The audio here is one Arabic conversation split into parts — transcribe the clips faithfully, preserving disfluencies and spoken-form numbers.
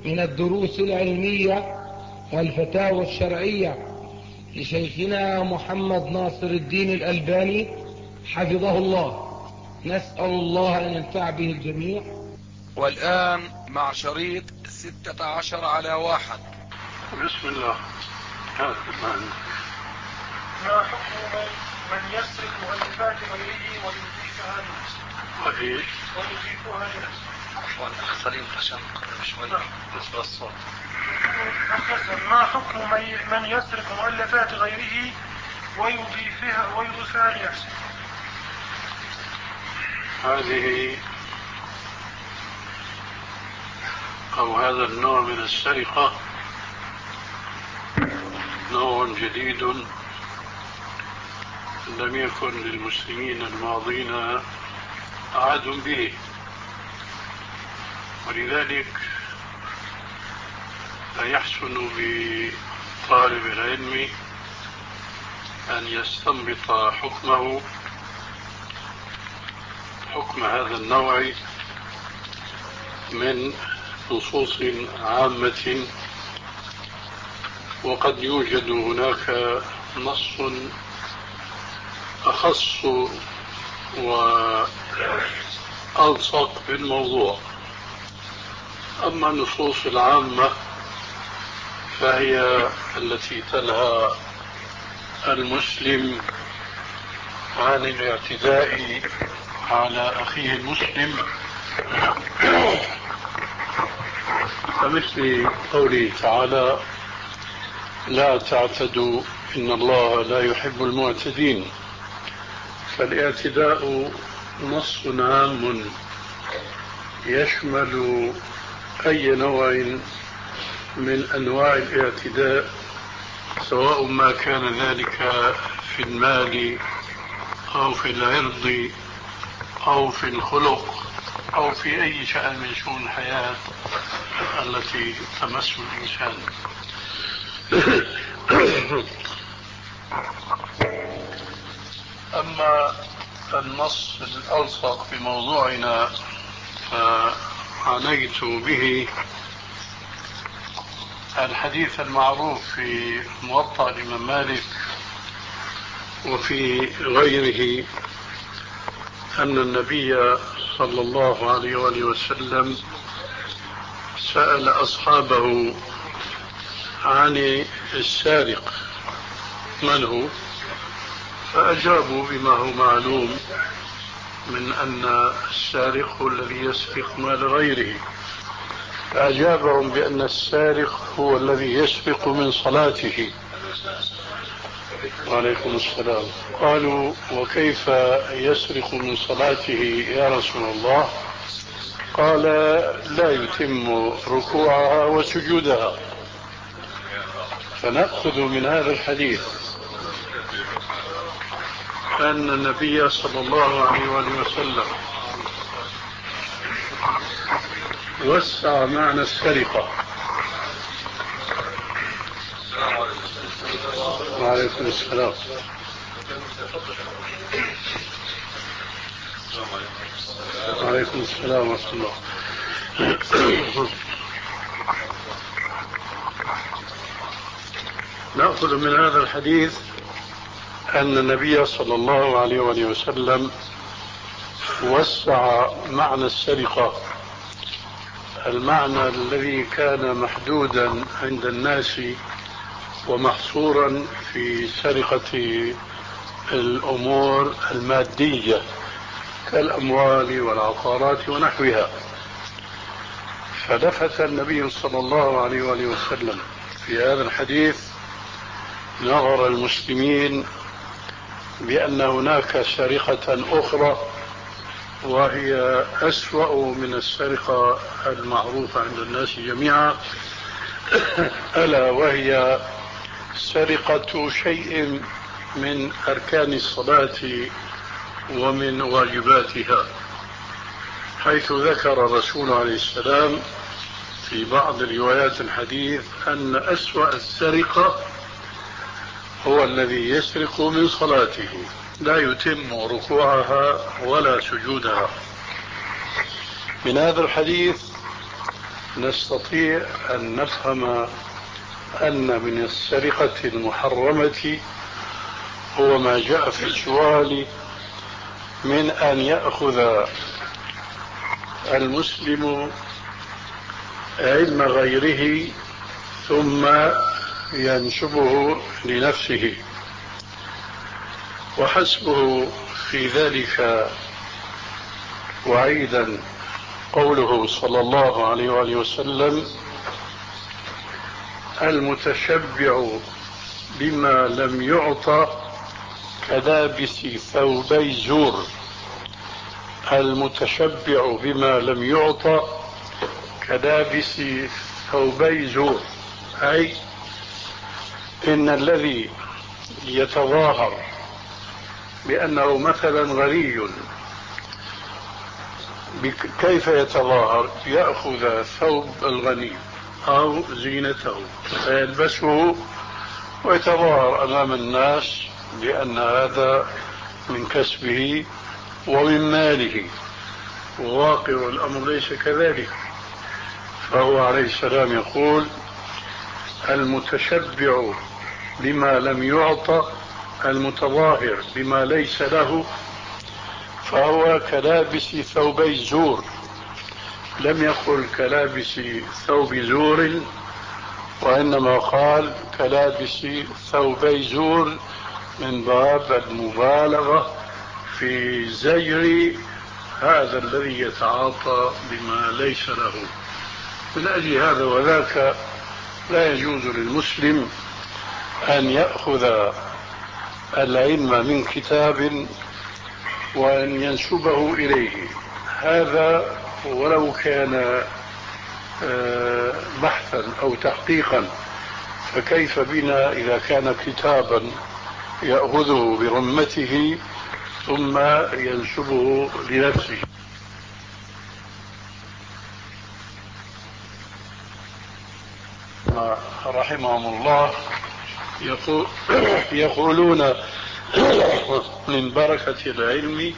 من الدروس العلمية والفتاوى الشرعية لشيخنا محمد ناصر الدين الألباني حفظه الله، نسأل الله أن ينفع به الجميع. والآن مع شريط ستة عشر على واحد. بسم الله. هذا المعنى. ما حكم من يسرق مؤلفات غيره ويضيفها لنفسه؟ وإيش؟ ويضيفها لنفسه. عفوا أخ سليم عشان نقرب شوي بالنسبة للصوت. ما حكم من يسرق مؤلفات غيره ويضيفها ويضيفها لنفسه؟ هذه أو هذا النوع من السرقة نوع جديد لم يكن للمسلمين الماضين عهد به، ولذلك لا يحسن بطالب العلم أن يستنبط حكمه حكم هذا النوع من نصوص عامة، وقد يوجد هناك نص أخص وألصق بالموضوع. أما النصوص العامة فهي التي تنهى المسلم عن الاعتداء على أخيه المسلم، كمثل قوله تعالى: لا تعتدوا إن الله لا يحب المعتدين. فالاعتداء نص عام يشمل أي نوع من أنواع الاعتداء، سواء ما كان ذلك في المال أو في العرض أو في الخلق أو في أي شأن من شؤون الحياة التي تمس الإنسان. أما النص الألصق بموضوعنا فعنيت به الحديث المعروف في موطأ الإمام مالك وفي غيره أن النبي صلى الله عليه وآله وسلم سأل أصحابه عن السارق من هو، فأجابوا بما هو معلوم من أن السارق هو الذي يسرق مال غيره، فأجابهم بأن السارق هو الذي يسرق من صلاته. وعليكم السلام. قالوا: وكيف يسرق من صلاته يا رسول الله؟ قال: لا يتم ركوعها وسجودها. فنأخذ من هذا الحديث أن النبي صلى الله عليه وآله وسلم وسع معنى السرقة. وعليكم السلام. وعليكم السلام ورحمة الله. نأخذ من هذا الحديث أن النبي صلى الله عليه وآله وسلم وسع معنى السرقة، المعنى الذي كان محدودا عند الناس ومحصورا في سرقة الأمور المادية كالأموال والعقارات ونحوها. فلفت النبي صلى الله عليه وآله وسلم في هذا الحديث نظر المسلمين بأن هناك سرقة أخرى وهي أسوأ من السرقة المعروفة عند الناس جميعا، ألا وهي سرقة شيء من أركان الصلاة ومن واجباتها، حيث ذكر الرسول عليه السلام في بعض روايات الحديث أن أسوأ السرقة هو الذي يسرق من صلاته لا يتم ركوعها ولا سجودها. من هذا الحديث نستطيع أن نفهم أن من السرقة المحرمة هو ما جاء في السؤال من أن يأخذ المسلم علم غيره ثم ينسبه لنفسه، وحسبه في ذلك وعيدا قوله صلى الله عليه وآله وسلم: المتشبع بما لم يعطى كلابس ثوبي زور. المتشبع بما لم يعطى كلابس ثوبي زور، أي إن الذي يتظاهر بأنه مثلا غني كيف يتظاهر؟ يأخذ ثوب الغني أو زينته فيلبسه ويتظاهر أمام الناس بأن هذا من كسبه ومن ماله، وواقع الأمر ليس كذلك. فهو عليه السلام يقول: المتشبع بما لم يعطى، المتظاهر بما ليس له، فهو كلابس ثوبي زور. لم يقل كلابس ثوب زور، وإنما قال كلابس ثوبي زور من باب المبالغة في زجر هذا الذي يتعاطى بما ليس له. من أجل هذا وذاك لا يجوز للمسلم أن يأخذ العلم من كتاب وأن ينسبه إليه، هذا ولو كان بحثا أو تحقيقا، فكيف بنا إذا كان كتابا يأخذه برمته ثم ينسبه لنفسه؟ رحمهم الله يقول يقولون من بركة العلم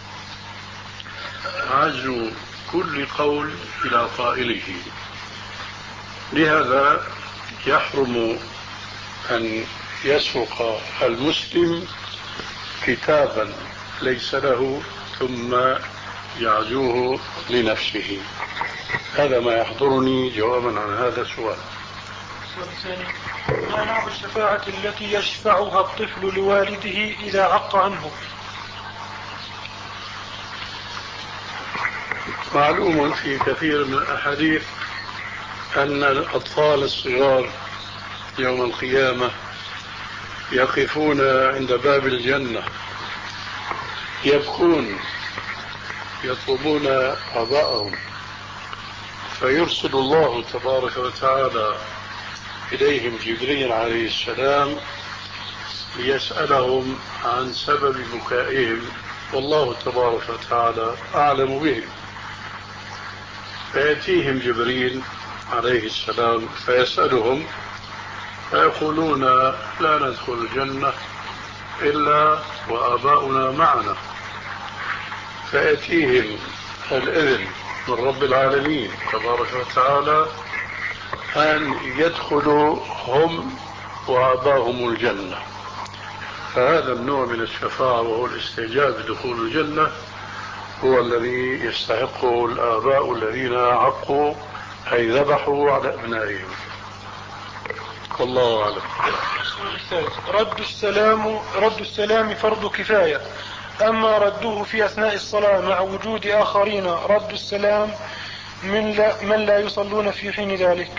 عزو كل قول إلى قائله. لهذا يحرم أن يسرق المسلم كتابا ليس له ثم يعزوه لنفسه. هذا ما يحضرني جوابا عن هذا السؤال. ما نوع الشفاعة التي يشفعها الطفل لوالده إذا عق عنه؟ معلوم في كثير من الأحاديث أن الأطفال الصغار يوم القيامة يقفون عند باب الجنة يبكون يطلبون آباءهم، فيرسل الله تبارك وتعالى إليهم جبريل عليه السلام ليسألهم عن سبب بكائهم، والله تبارك وتعالى أعلم بهم. فيأتيهم جبريل عليه السلام فيسألهم فيقولون: لا ندخل الجنة إلا وآباؤنا معنا. فيأتيهم الإذن من رب العالمين تبارك وتعالى أن يدخلوا هم وآباؤهم الجنة. فهذا النوع من الشفاعة وهو الاستعجاب بدخول الجنة هو الذي يستحقه الآباء الذين عقوا أي ذبحوا على أبنائهم. والله أعلم. رد السلام رد السلام فرض كفاية، أما رده في أثناء الصلاة مع وجود آخرين رد السلام من لا, من لا يصلون في حين ذلك.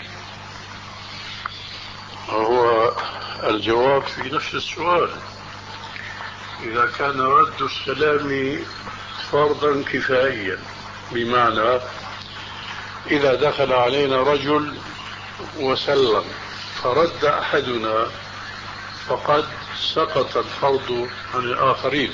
هو الجواب في نفس السؤال. إذا كان رد السلام فرضا كفائيا، بمعنى إذا دخل علينا رجل وسلم فرد أحدنا فقد سقط الفرض عن الآخرين.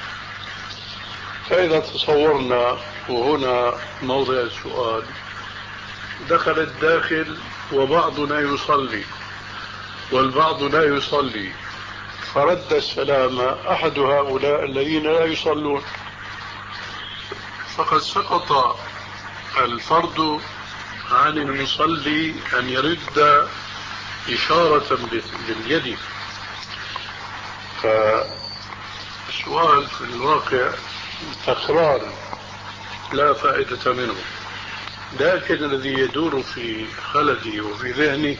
فإذا تصورنا، وهنا موضع السؤال، دخل الداخل وبعضنا يصلي والبعض لا يصلي، فرد السلام أحد هؤلاء الذين لا يصلون، فقد سقط الفرض عن المصلي أن يرد إشارة باليد. فالسؤال في الواقع تكرار لا فائدة منه، لكن الذي يدور في خلدي وفي ذهني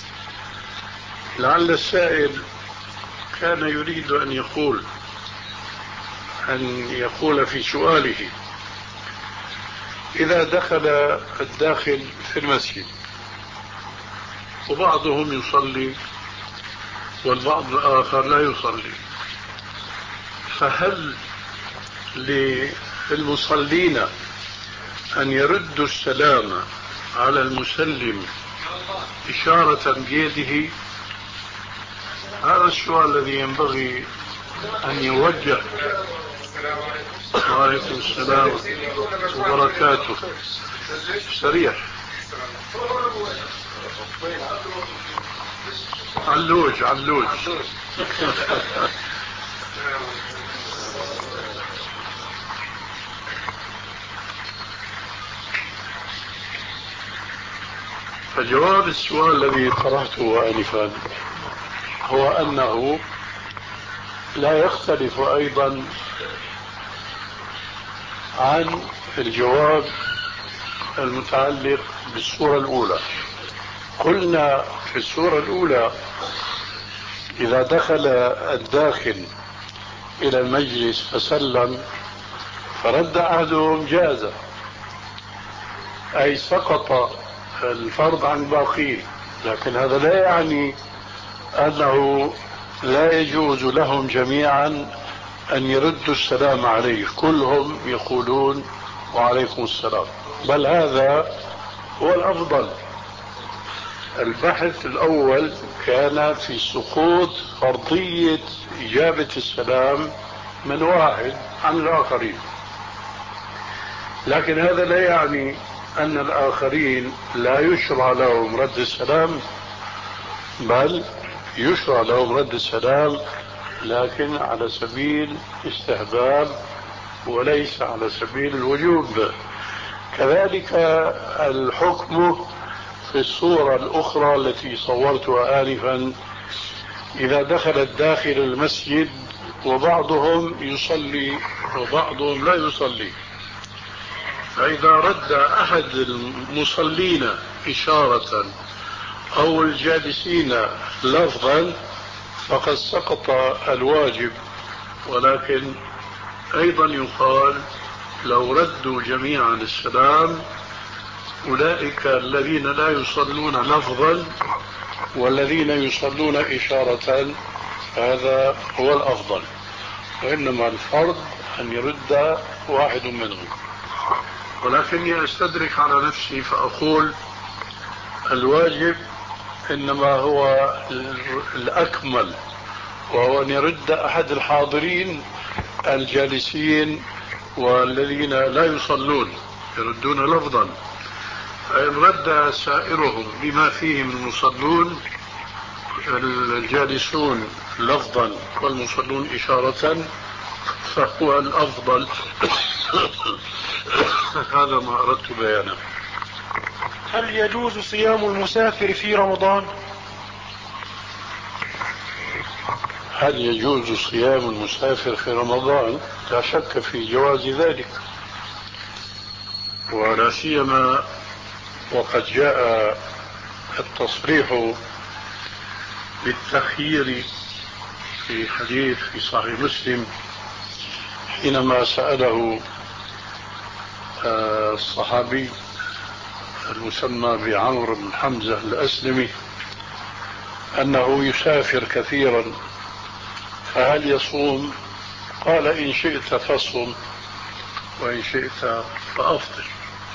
لعل السائل كان يريد أن يقول أن يقول في سؤاله: إذا دخل الداخل في المسجد وبعضهم يصلي والبعض الآخر لا يصلي، فهل للمصلين أن يردوا السلام على المسلم إشارة بيده؟ هذا السؤال الذي ينبغي أن يوجه. وعليكم السلام وبركاته. سريع. علوج علوج. فجواب السؤال الذي طرحته آنفا هو أنه لا يختلف أيضا عن الجواب المتعلق بالسورة الأولى. قلنا في السورة الأولى: إذا دخل الداخل إلى المجلس فسلم فرد أحدهم جاز، أي سقط الفرض عن الباقين، لكن هذا لا يعني أنه لا يجوز لهم جميعا أن يردوا السلام عليه، كلهم يقولون وعليكم السلام، بل هذا هو الأفضل. البحث الأول كان في سقوط فرضية إجابة السلام من واحد عن الآخرين، لكن هذا لا يعني أن الآخرين لا يشرع لهم رد السلام، بل يشرع لهم رد السلام لكن على سبيل استحباب وليس على سبيل الوجوب. كذلك الحكم في الصورة الأخرى التي صورتها آنفا: إذا دخل الداخل المسجد وبعضهم يصلي وبعضهم لا يصلي، فإذا رد أحد المصلين إشارة أو الجالسين لفظا فقد سقط الواجب، ولكن أيضا يقال لو ردوا جميعا السلام أولئك الذين لا يصلون لفظا والذين يصلون إشارة، هذا هو الأفضل، وإنما الفرض أن يرد واحد منهم. ولكني أستدرك على نفسي فأقول الواجب إنما هو الأكمل، وهو أن يرد أحد الحاضرين الجالسين والذين لا يصلون يردون لفظا، فإن رد سائرهم بما فيهم المصلون الجالسون لفظا والمصلون إشارة فهو الأفضل. هذا ما أردت بيانه. هل يجوز صيام المسافر في رمضان؟ هل يجوز صيام المسافر في رمضان؟ لا شك في جواز ذلك، ولا سيما وقد جاء التصريح بالتخيير في حديث في صحيح مسلم حينما سأله الصحابي المسمى بعمرو بن حمزة الأسلمي أنه يسافر كثيرا فهل يصوم؟ قال: إن شئت فصم وإن شئت فأفطر.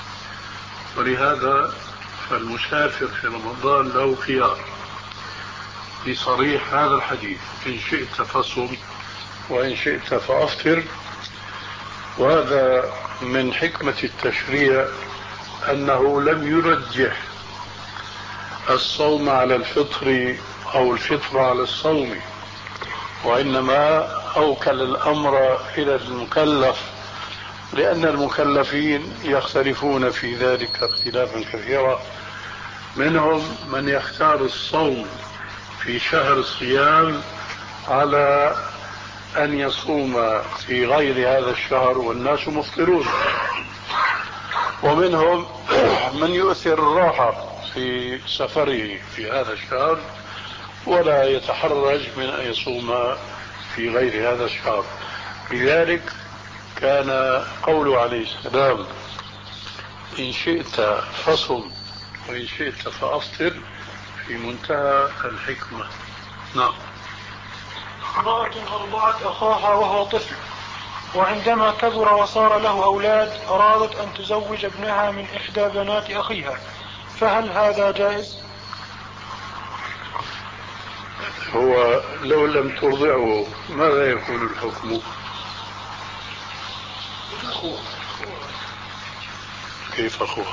ولهذا فالمسافر في رمضان له خيار بصريح هذا الحديث: إن شئت فصم وإن شئت فأفطر. وهذا من حكمة التشريع أنه لم يرجح الصوم على الفطر أو الفطر على الصوم، وإنما أوكل الأمر إلى المكلف لأن المكلفين يختلفون في ذلك اختلافا كثيرا، منهم من يختار الصوم في شهر الصيام على أن يصوم في غير هذا الشهر والناس مفطرون، ومنهم من يؤثر الراحة في سفره في هذا الشهر ولا يتحرج من أن يصوم في غير هذا الشهر. لذلك كان قوله عليه السلام إن شئت فصم وإن شئت فأفطر في منتهى الحكمة. نعم. امرأة أرضعت أخاها وهو طفل، وعندما كبر وصار له أولاد أرادت أن تزوج ابنها من إحدى بنات أخيها، فهل هذا جائز؟ هو لو لم ترضعه ماذا يكون الحكم؟ كيف أخوها؟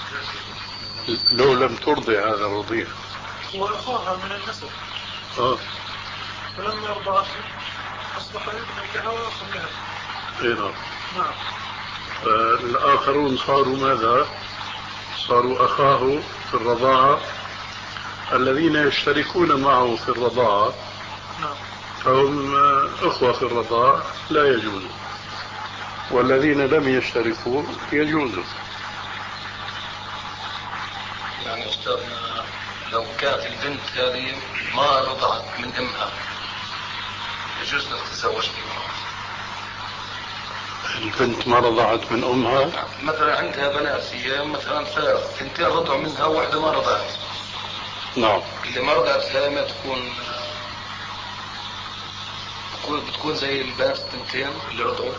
لو لم ترضع هذا الرضيع وأخاها من النسب، آه. فلما أرضعته أصبح ابنا لها وأخا لها. إيه نعم. نعم. فالآخرون صاروا ماذا؟ صاروا أخاه في الرضاعة، الذين يشتركون معه في الرضاعة نعم. فهم أخوة في الرضاعة لا يجوز، والذين لم يشتركوا يجوز. يعني أستاذنا لو كانت البنت هذه ما رضعت من أمها يجوز أن تتزوج بها؟ البنت ما رضعت من أمها؟ مثلا عندها بنات هي مثلا ثلاث، اثنتين رضعوا منها وواحدة ما رضعت. نعم. اللي ما رضعت هي ما تكون بتكون زي البنات الثنتين اللي رضعوا؟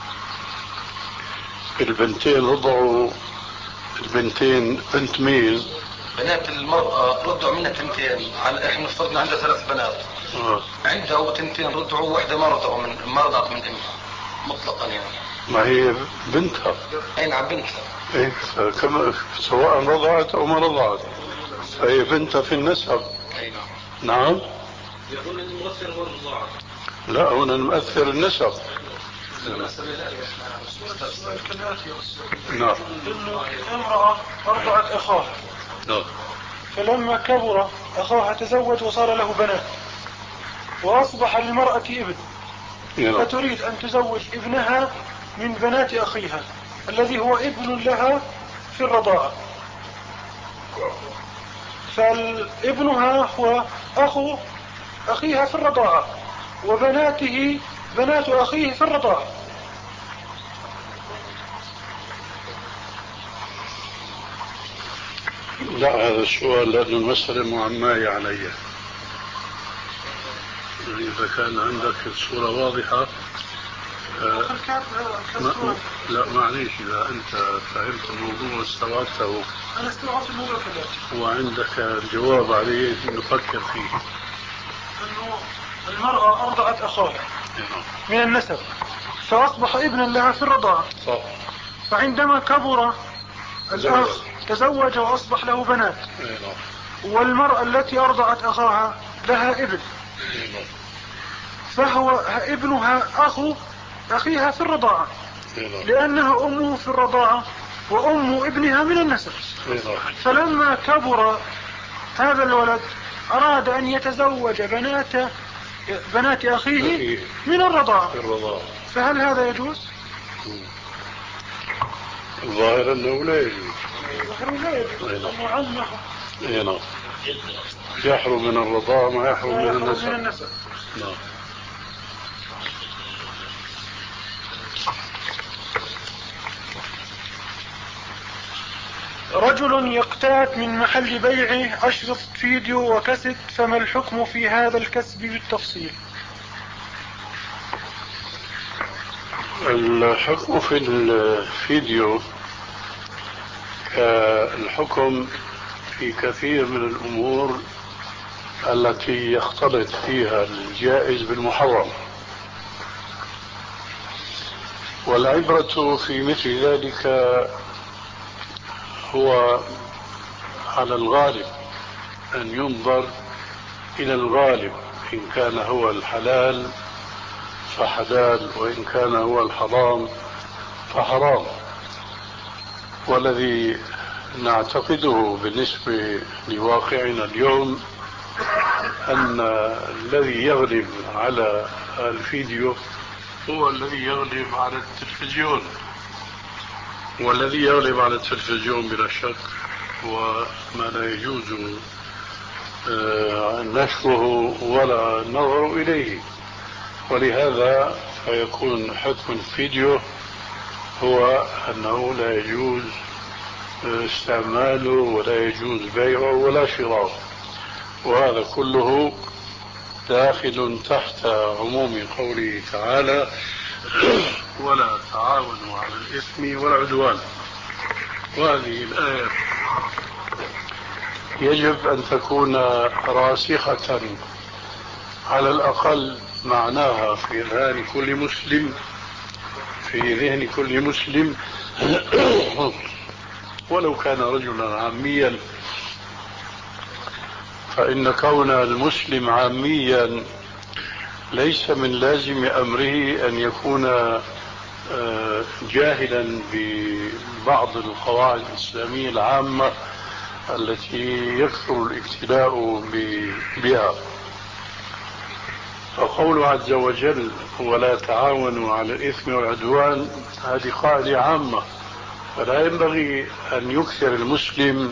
البنتين رضعوا، البنتين بنت مين؟ بنات المرأة رضعوا منها تنتين، على احنا افترضنا عندها ثلاث بنات. آه. عندها وتنتين رضعوا وواحدة ما رضعوا من ما رضعت من امها مطلقا يعني. ما هي بنتها. اي نعم بنتها. إيه كما سواء رضعت او ما رضعت فهي بنتها في النسب. اي نعم. نعم. يقول المؤثر هو الرضاعة. لا هنا المؤثر النسب. نعم. إنه امرأة أرضعت أخاها. نعم. فلما كبر أخاها تزوج وصار له بنات، وأصبح للمرأة ابن، نعم. فتريد أن تزوج ابنها من بنات أخيها الذي هو ابن لها في الرضاعة، فابنها هو أخو أخيها في الرضاعة وبناته بنات أخيه في الرضاعة. لا هذا السؤال لأنه المسألة معماية علي، يعني إذا كان عندك الصورة واضحة. آه ما لا معليش، إذا أنت فهمت الموضوع واستوعبته أنا استوعبت الموضوع كذلك وعندك الجواب عليه نفكر فيه. أنه المرأة أرضعت أخاها من النسب فأصبح ابنا لها في الرضاعة، صح. فعندما كبر الأخ تزوج وأصبح له بنات، والمرأة التي أرضعت أخاها لها ابن، فهو ابنها أخو أخيها في الرضاعة لأنها أمه في الرضاعة وأم ابنها من النسب. فلما كبر هذا الولد أراد أن يتزوج بنات بنات أخيه من الرضاعة، فهل هذا يجوز؟ الظاهر أنه لا يجوز. الظاهر لا يجوز أنه عمه نعم. يحرم من الرضاعة ما يحرم من النسب. نعم. رجل يقتات من محل بيعه أشرطة فيديو وكاسيت، فما الحكم في هذا الكسب بالتفصيل؟ الحكم في الفيديو الحكم في كثير من الأمور التي يختلط فيها الجائز بالمحرم، والعبرة في مثل ذلك هو على الغالب أن ينظر إلى الغالب، إن كان هو الحلال فحلال وإن كان هو الحرام فحرام. والذي نعتقده بالنسبة لواقعنا اليوم أن الذي يغلب على الفيديو هو الذي يغلب على التلفزيون، والذي يغلب على التلفزيون بلا شك هو ما لا يجوز نشره ولا النظر إليه. ولهذا فيكون حكم الفيديو هو أنه لا يجوز استعماله ولا يجوز بيعه ولا شراؤه، وهذا كله داخل تحت عموم قوله تعالى ولا تعاونوا على الإثم والعدوان. وهذه الآية يجب أن تكون راسخة على الأقل معناها في ذهن كل مسلم في ذهن كل مسلم ولو كان رجلا عاميا، فإن كون المسلم عاميا ليس من لازم أمره أن يكون جاهلا ببعض القواعد الإسلامية العامة التي يكثر الابتلاء بها. فقوله عز وجل ولا تعاونوا على الإثم والعدوان هذه قاعدة عامة، فلا ينبغي أن يكثر المسلم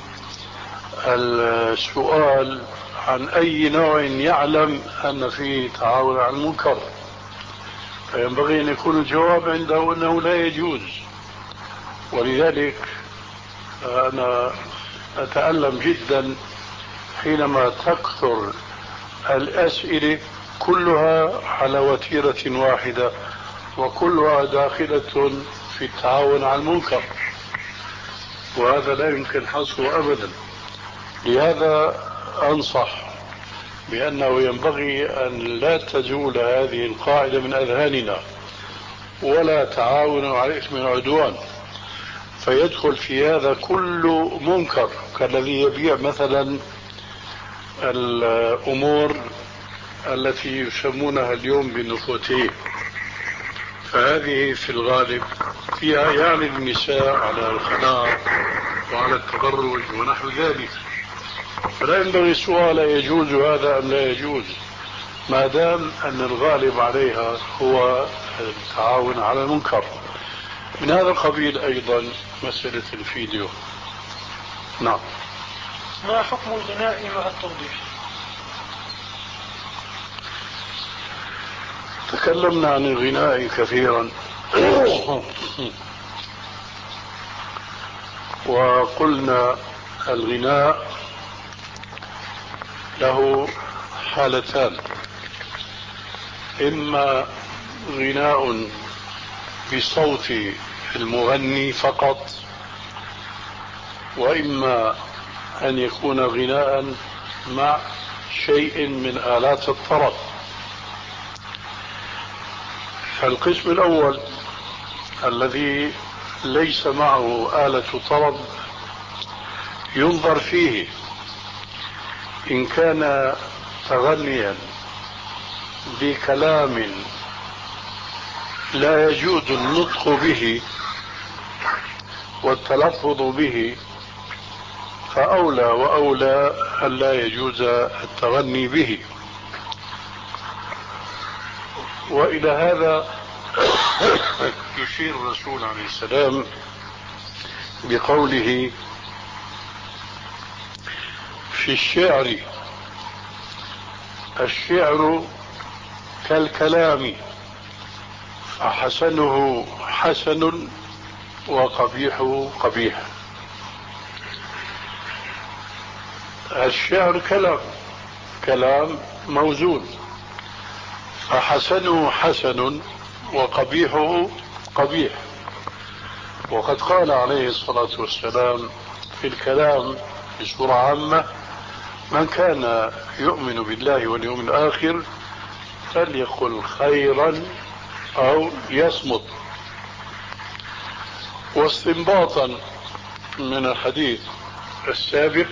السؤال عن أي نوع يعلم أن فيه تعاون على المنكر، فينبغي أن يكون الجواب عنده أنه لا يجوز. ولذلك أنا أتألم جدا حينما تكثر الأسئلة كلها على وتيرة واحدة وكلها داخلة في التعاون على المنكر، وهذا لا يمكن حصره أبدا. لهذا أنصح بأنه ينبغي أن لا تزول هذه القاعدة من أذهاننا، ولا تعاونوا على الإثم والعدوان، فيدخل في هذا كل منكر كالذي يبيع مثلا الأمور التي يسمونها اليوم بالنفوتين، فهذه في الغالب فيها يعني النساء على الخلاء وعلى التبرج ونحو ذلك. فلا ينبغي السؤال يجوز هذا أم لا يجوز، ما دام أن الغالب عليها هو التعاون على المنكر. من هذا القبيل أيضا مسألة الفيديو. نعم. ما حكم الغناء مع التوضيح؟ تكلمنا عن الغناء كثيرا وقلنا الغناء له حالتان: إما غناء بصوت المغني فقط، وإما أن يكون غناء مع شيء من آلات الطرب. فالقسم الأول الذي ليس معه آلة طرب ينظر فيه إن كان تغنيا بكلام لا يجوز النطق به والتلفظ به، فأولى وأولى أن لا يجوز التغني به. وإلى هذا يشير الرسول عليه السلام بقوله في الشعر: الشعر كالكلام فحسنه حسن وقبيحه قبيح. الشعر كلام كلام موزون، فحسنه حسن وقبيحه قبيح. وقد قال عليه الصلاة والسلام في الكلام بصورة عامة: من كان يؤمن بالله واليوم الآخر فليقل خيرا أو يصمت. واستنباطا من الحديث السابق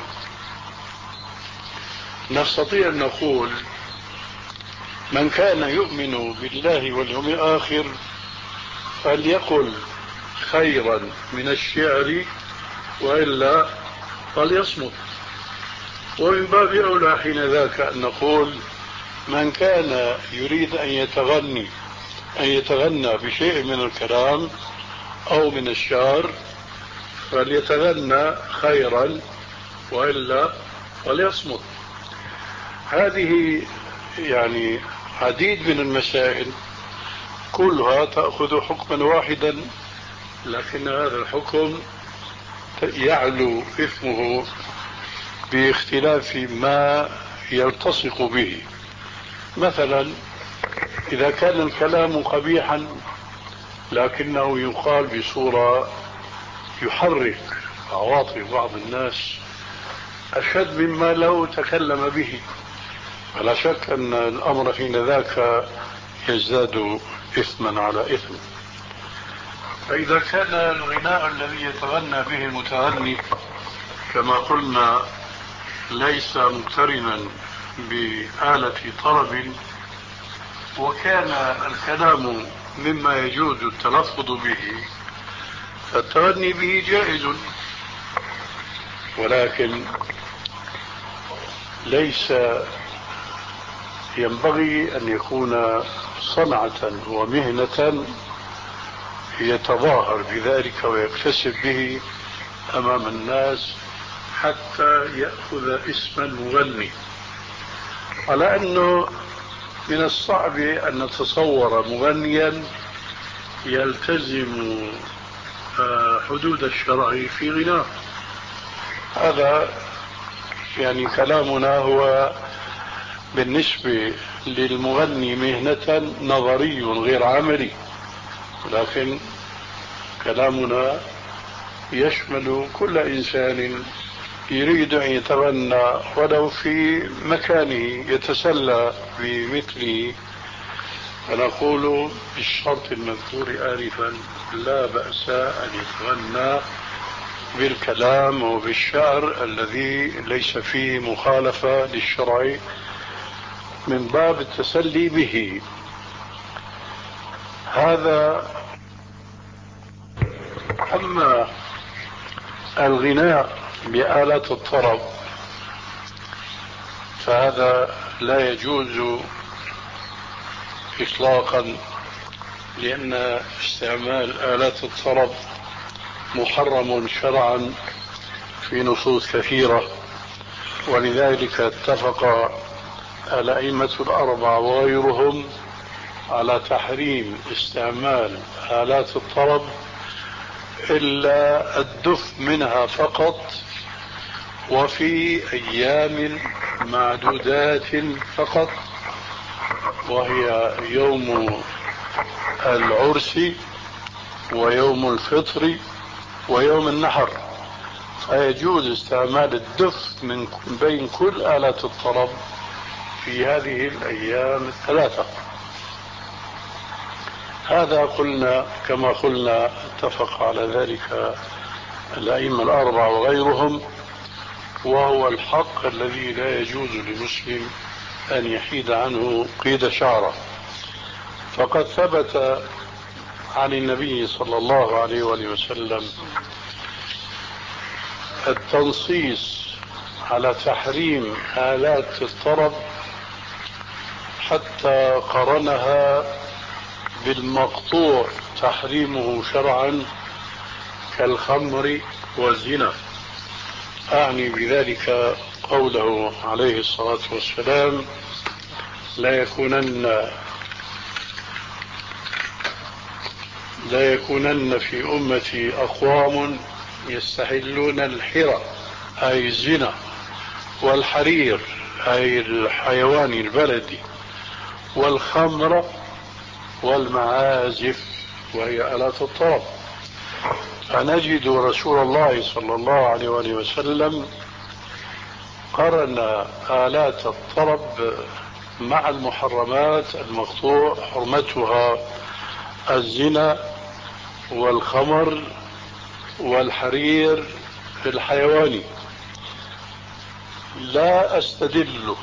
نستطيع أن نقول: من كان يؤمن بالله واليوم الآخر فليقل خيرا من الشعر وإلا فليصمت. ومن باب أولى حين ذاك أن نقول من كان يريد أن يتغني أن يتغنى بشيء من الكلام أو من الشعر فليتغنى خيرا وإلا فليصمت. هذه يعني عديد من المسائل كلها تأخذ حكما واحدا، لكن هذا الحكم يعلو إثمه باختلاف ما يلتصق به. مثلا إذا كان الكلام قبيحا لكنه يقال بصورة يحرك عواطف بعض الناس أشد مما لو تكلم به، فلا شك أن الأمر حين ذاك يزداد إثما على إثم. فإذا كان الغناء الذي يتغنى به المتغني كما قلنا ليس مقترنا بآلة طرب، وكان الكلام مما يجوز التلفظ به، فالتغني به جائز، ولكن ليس ينبغي أن يكون صنعة ومهنة يتظاهر بذلك ويكتسب به أمام الناس حتى يأخذ اسم المغني، على أنه من الصعب أن نتصور مغنيا يلتزم حدود الشرع في غناه. هذا يعني كلامنا هو بالنسبة للمغني مهنة نظري غير عملي، لكن كلامنا يشمل كل إنسان يريد أن يتغنى ولو في مكانه يتسلى بمثله، فنقول بالشرط المذكور آنفا لا بأس أن يتغنى بالكلام وبالشعر الذي ليس فيه مخالفة للشرع من باب التسلي به. هذا. أما الغناء بآلات الطرب فهذا لا يجوز إطلاقا، لأن استعمال آلات الطرب محرم شرعا في نصوص كثيرة، ولذلك اتفق الأئمة الأربعة وغيرهم على تحريم استعمال آلات الطرب إلا الدف منها فقط، وفي أيام معدودات فقط، وهي يوم العرس ويوم الفطر ويوم النحر، فيجوز استعمال الدف من بين كل آلات الطرب في هذه الأيام الثلاثة. هذا قلنا كما قلنا اتفق على ذلك الأئمة الأربعة وغيرهم، وهو الحق الذي لا يجوز لمسلم أن يحيد عنه قيد شعره. فقد ثبت عن النبي صلى الله عليه وآله وسلم التنصيص على تحريم آلات الطرب حتى قرنها بالمقطوع تحريمه شرعا كالخمر والزنا. أعني بذلك قوله عليه الصلاة والسلام لا يكونن لا يكونن في أمتي أقوام يستحلون الحرى أي الزنا، والحرير أي الحيوان البلدي، والخمر والمعازف وهي آلات الطرب. فنجد رسول الله صلى الله عليه وآله وسلم قرن آلات الطرب مع المحرمات المقطوع حرمتها الزنا والخمر والحرير الحيواني. لا أستدل،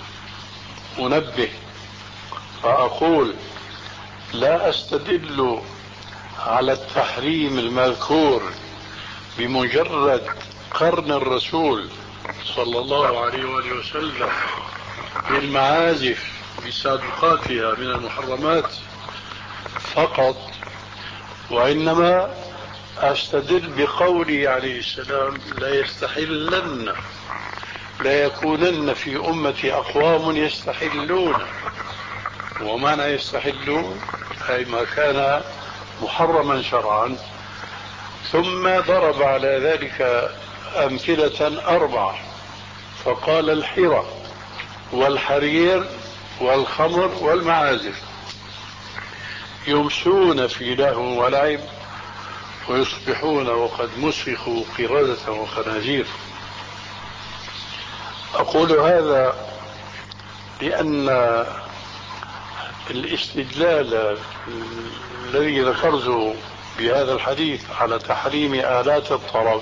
أنبه فأقول لا أستدل على التحريم المذكور بمجرد قرن الرسول صلى الله عليه وآله وسلم بالمعازف بسابقاتها من المحرمات فقط، وإنما أستدل بقوله عليه السلام: لا يستحلن لا يكونن في أمتي أقوام يستحلون. ومعنى يستحلون أي ما كان محرما شرعا، ثم ضرب على ذلك أمثلة أربعة، فقال: الحرى والحرير والخمر والمعازف يمسون في لهو ولعب ويصبحون وقد مسخوا قردة وخنازير. أقول هذا لأن الاستدلال الذي ذكرته بهذا الحديث على تحريم آلات الطرب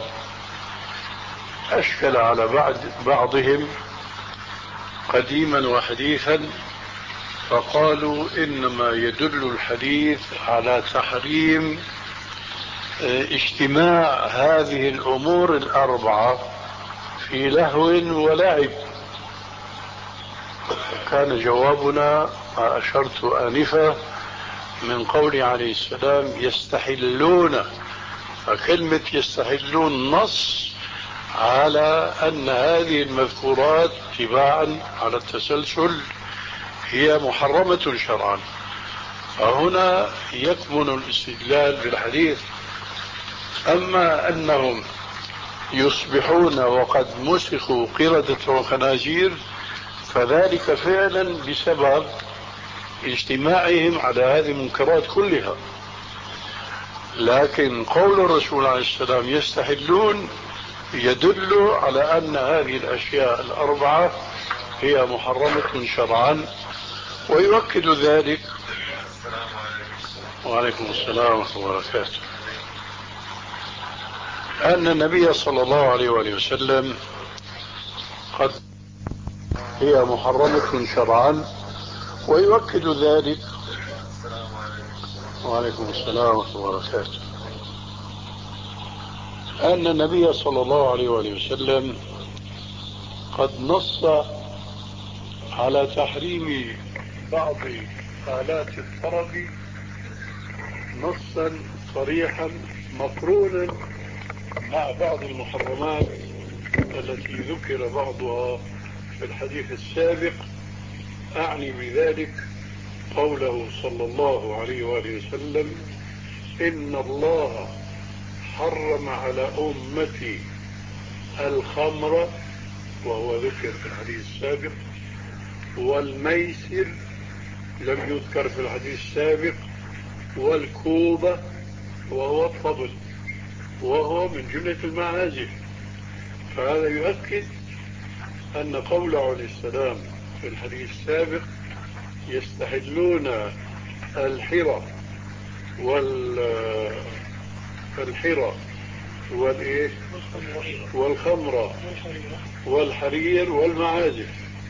أشكل على بعض بعضهم قديما وحديثا، فقالوا إنما يدل الحديث على تحريم اجتماع هذه الأمور الأربعة في لهو ولعب. كان جوابنا ما أشرت آنفا من قول عليه السلام: يستحلون. فكلمة يستحلون نص على أن هذه المذكورات تباعا على التسلسل هي محرمة شرعا. فهنا يكمن الاستدلال بالحديث. أما أنهم يصبحون وقد مسخوا قردة وخنازير فذلك فعلا بسبب اجتماعهم على هذه المنكرات كلها، لكن قول الرسول عليه السلام يستحلون يدل على أن هذه الأشياء الأربعة هي محرمة شرعا. ويؤكد ذلك وعليكم السلام ورحمة الله وبركاته أن النبي صلى الله عليه وآله وسلم قد هي محرمة شرعا. ويؤكد ذلك وعليكم السلام ورحمة الله وبركاته أن النبي صلى الله عليه وآله وسلم قد نص على تحريم بعض آلات الطرب نصا صريحا مقرونا مع بعض المحرمات التي ذكر بعضها في الحديث السابق. أعني بذلك قوله صلى الله عليه وآله وسلم: إن الله حرم على أمتي الخمر، وهو ذكر في الحديث السابق، والميسر لم يذكر في الحديث السابق، والكوبة وهو الطبل وهو من جملة المعازف. فهذا يؤكد أن قوله عليه السلام في الحديث السابق: يستحلون الحرى والحرى والإيه والخمر والحرير والمعازف،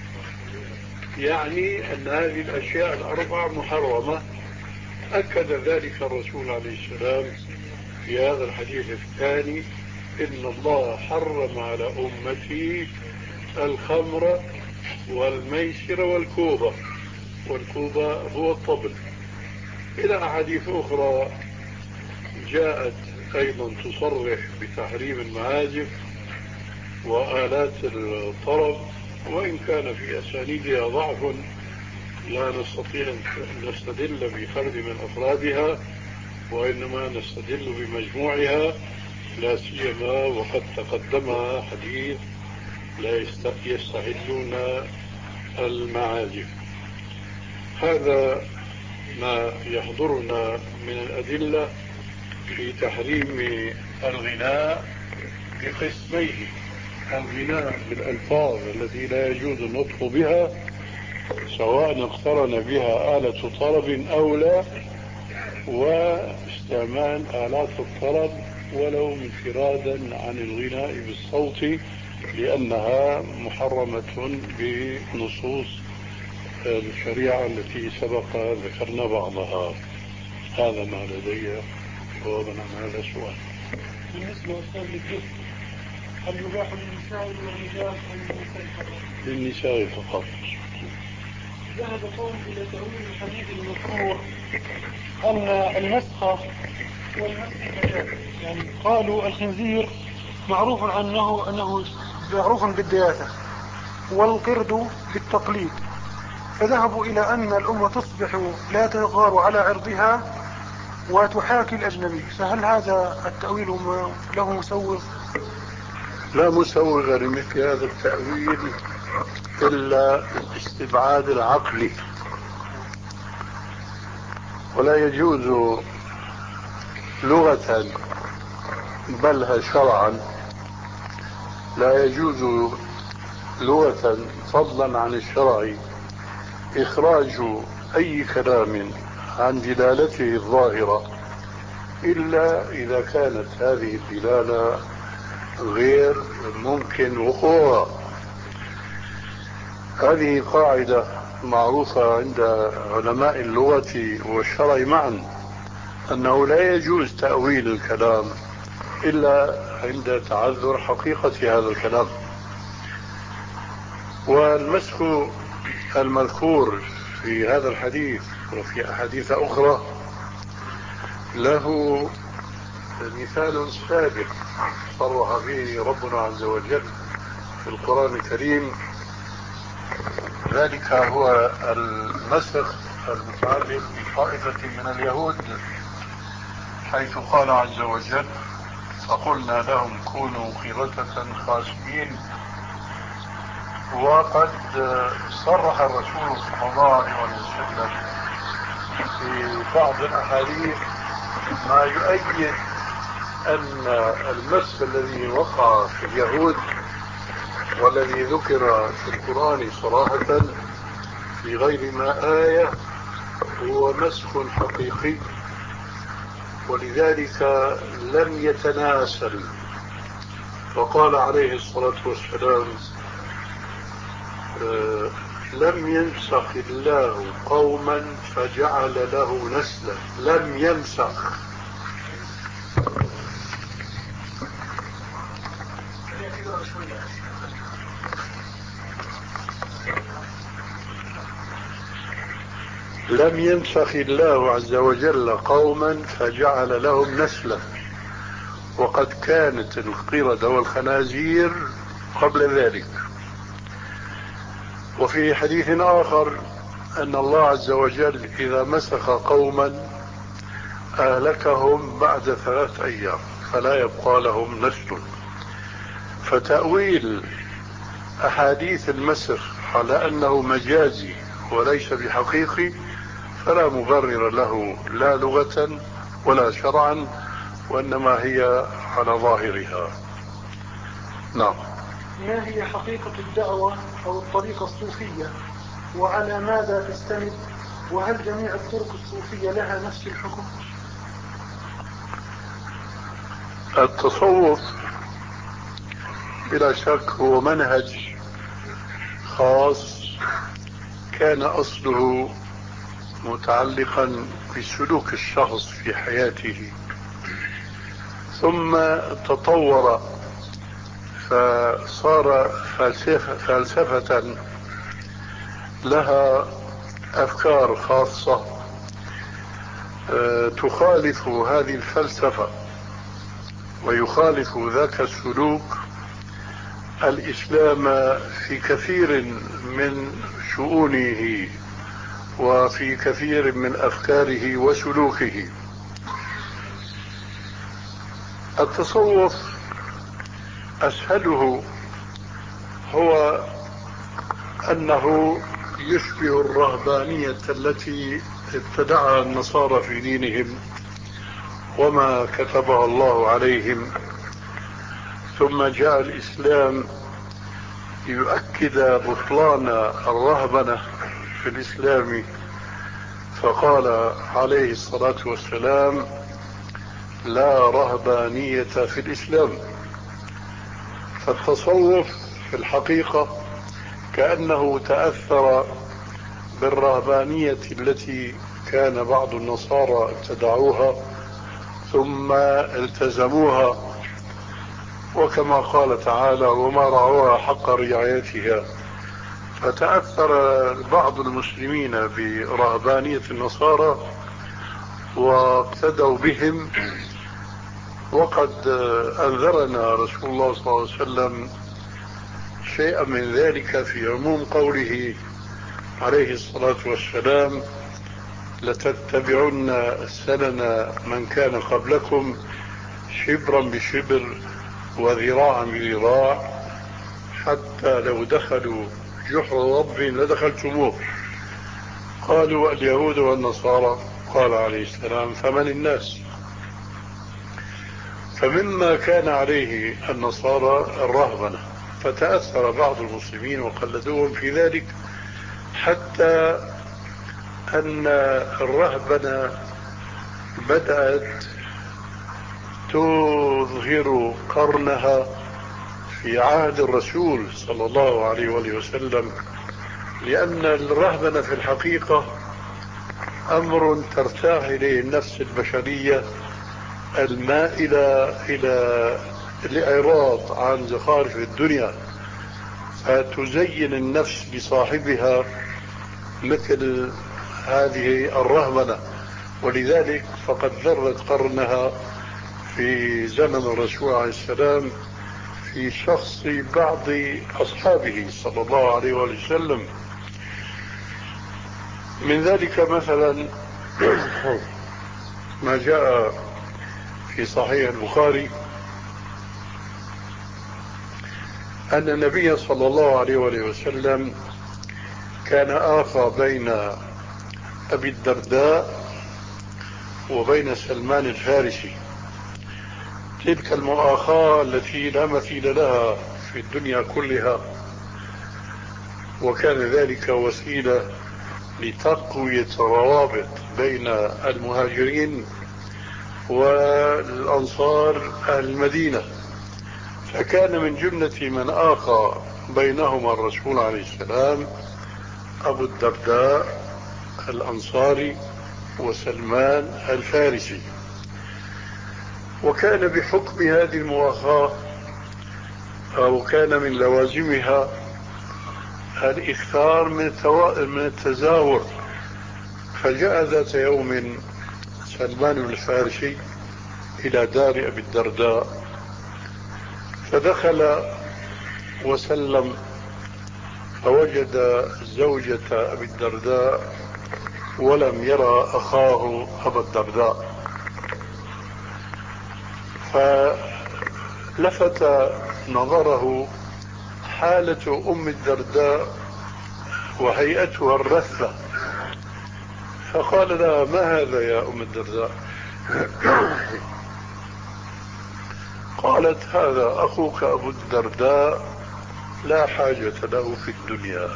يعني أن هذه الأشياء الأربعة محرمة. أكد ذلك الرسول عليه السلام في هذا الحديث الثاني: إن الله حرم على أمتي الخمر والميسر والكوبة، والكوبة هو الطبل، إلى أحاديث أخرى جاءت أيضا تصرح بتحريم المعازف وآلات الطرب، وإن كان في أسانيدها ضعف لا نستطيع أن نستدل بفرد من أفرادها، وإنما نستدل بمجموعها، لا سيما وقد تقدمها حديث لا يستحلون المعازف. هذا ما يحضرنا من الأدلة في تحريم الغناء بقسميه: الغناء بالألفاظ التي لا يجوز النطق بها سواء اقترن بها آلة طرب أو لا، واستعمال آلات الطرب ولو انفرادا عن الغناء بالصوت لأنها محرمة بنصوص الشريعة التي سبق ذكرنا بعضها. هذا ما لدي، جوابا عن هذا السؤال. بالنسبة أستاذ للجد، هل يباح للنساء والرجال أم للنساء فقط؟ للنساء فقط. ذهب قوم إلى تأويل الحديث المشهور أن المسخ والمسخ مجاز، يعني قالوا الخنزير معروف عنه أنه معروف بالدياثة والقرد بالتقليد، فذهبوا إلى أن الأمة تصبح لا تغار على عرضها وتحاكي الأجنبي، فهل هذا التأويل له مسوغ؟ لا مسوغ لمثل هذا التأويل إلا الاستبعاد العقلي، ولا يجوز لغة بل شرعا، لا يجوز لغة فضلا عن الشرع إخراج أي كلام عن دلالته الظاهرة إلا إذا كانت هذه الدلالة غير ممكن وقوعها. هذه قاعدة معروفة عند علماء اللغة والشرع معا، أنه لا يجوز تأويل الكلام إلا عند تعذر حقيقة هذا الكلام. والمسخ المذكور في هذا الحديث وفي أحاديث أخرى له مثال سابق صرح به ربنا عز وجل في القرآن الكريم، ذلك هو المسخ المتعلق بطائفة من اليهود، حيث قال عز وجل: فقلنا لهم كونوا قردة خاسئين. وقد صرح الرسول صلى الله عليه وسلم في بعض الأحاديث ما يؤيد أن المسخ الذي وقع في اليهود والذي ذكر في القرآن صراحة في غير ما آية هو مسخ حقيقي، ولذلك لم يتناسل. وقال عليه الصلاة والسلام: آه لم ينسخ الله قوما فجعل له نسلا. لم ينسخ، لم ينسخ الله عز وجل قوما فجعل لهم نسلا، وقد كانت القردة والخنازير قبل ذلك. وفي حديث آخر أن الله عز وجل إذا مسخ قوما أهلكهم بعد ثلاث أيام فلا يبقى لهم نسل. فتأويل أحاديث المسخ على أنه مجازي وليس بحقيقي فلا مبرر له لا لغة ولا شرعا، وإنما هي على ظاهرها. نعم. ما هي حقيقة الدعوة أو الطريقة الصوفية، وعلى ماذا تستند، وهل جميع الطرق الصوفية لها نفس الحكم؟ التصوف بلا شك هو منهج خاص كان أصله متعلقا بسلوك الشخص في حياته، ثم تطور فصار فلسفة, فلسفة لها أفكار خاصة تخالف هذه الفلسفة ويخالف ذاك السلوك الإسلام في كثير من شؤونه وفي كثير من أفكاره وسلوكه. التصوف أسهله هو أنه يشبه الرهبانية التي ابتدعها النصارى في دينهم وما كتبها الله عليهم، ثم جاء الإسلام يؤكد بطلان الرهبنة في الإسلام، فقال عليه الصلاة والسلام: لا رهبانية في الإسلام. فالتصوف في الحقيقة كأنه تأثر بالرهبانية التي كان بعض النصارى ابتدعوها ثم التزموها، وكما قال تعالى وما رعوها حق رعايتها. فتأثر بعض المسلمين برهبانية النصارى واقتدوا بهم، وقد أنذرنا رسول الله صلى الله عليه وسلم شيئا من ذلك في عموم قوله عليه الصلاة والسلام: لتتبعن سنن من كان قبلكم شبرا بشبر وذراعا بذراع حتى لو دخلوا جحر رب لدخلتموه. قالوا: اليهود والنصارى. قال عليه السلام: فمن الناس؟ فمما كان عليه النصارى الرهبنة، فتأثر بعض المسلمين وقلدوهم في ذلك، حتى أن الرهبنة بدأت تظهر قرنها في عهد الرسول صلى الله عليه وآله وسلم، لأن الرهبنة في الحقيقة أمر ترتاح إليه النفس البشرية المائلة إلى الإعراض عن زخارف الدنيا، فتزين النفس بصاحبها مثل هذه الرهبنة. ولذلك فقد ذرت قرنها في زمن الرسول عليه السلام في شخص بعض أصحابه صلى الله عليه وسلم. من ذلك مثلا ما جاء في صحيح البخاري أن النبي صلى الله عليه وسلم كان آخى بين أبي الدرداء وبين سلمان الفارسي، تلك المؤاخاة التي لا مثيل لها في الدنيا كلها، وكان ذلك وسيلة لتقوية روابط بين المهاجرين والأنصار أهل المدينة. فكان من جملة من آخى بينهما الرسول عليه السلام أبو الدرداء الأنصاري وسلمان الفارسي. وكان بحكم هذه المؤاخاة أو كان من لوازمها الإكثار من التزاور. فجاء ذات يوم سلمان الفارسي إلى دار أبي الدرداء، فدخل وسلم، فوجد زوجة أبي الدرداء ولم يرى أخاه أبا الدرداء، فلفت نظره حالة أم الدرداء وهيئتها الرثة، فقال لها: ما هذا يا أم الدرداء؟ قالت: هذا أخوك أبو الدرداء لا حاجة له في الدنيا.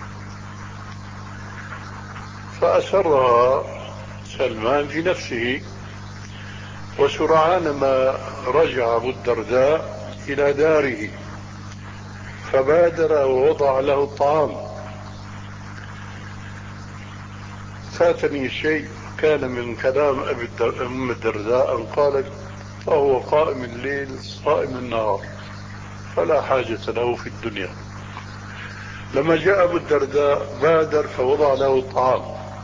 فأسرها سلمان في نفسه، وسرعان ما رجع أبو الدرداء إلى داره فبادر ووضع له الطعام. فاتني شيء كان من كلام أبي أم الدرداء أن قالت: فهو قائم الليل صائم النهار فلا حاجة له في الدنيا. لما جاء أبو الدرداء بادر فوضع له الطعام،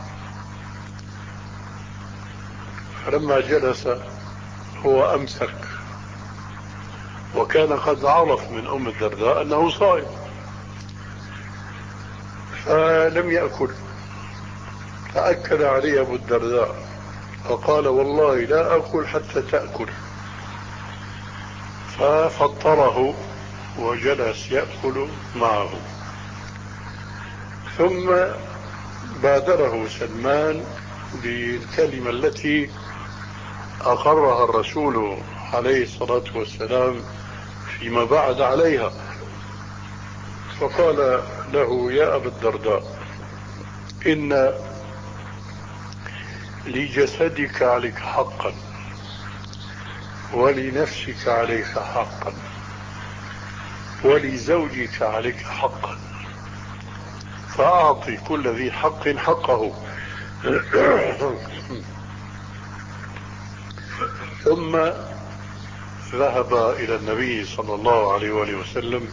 فلما جلس هو أمسك، وكان قد عرف من أم الدرداء أنه صائم، فلم يأكل. فأكد عليه أبو الدرداء فقال: والله لا أكل حتى تأكل. ففطره وجلس يأكل معه. ثم بادره سلمان بالكلمة التي أقرها الرسول عليه الصلاة والسلام فيما بعد عليها، فقال له: يا أبا الدرداء، إن لجسدك عليك حقا ولنفسك عليك حقا ولزوجك عليك حقا، فأعطي كل ذي حق حقه. ثم ذهب إلى النبي صلى الله عليه وآله وسلم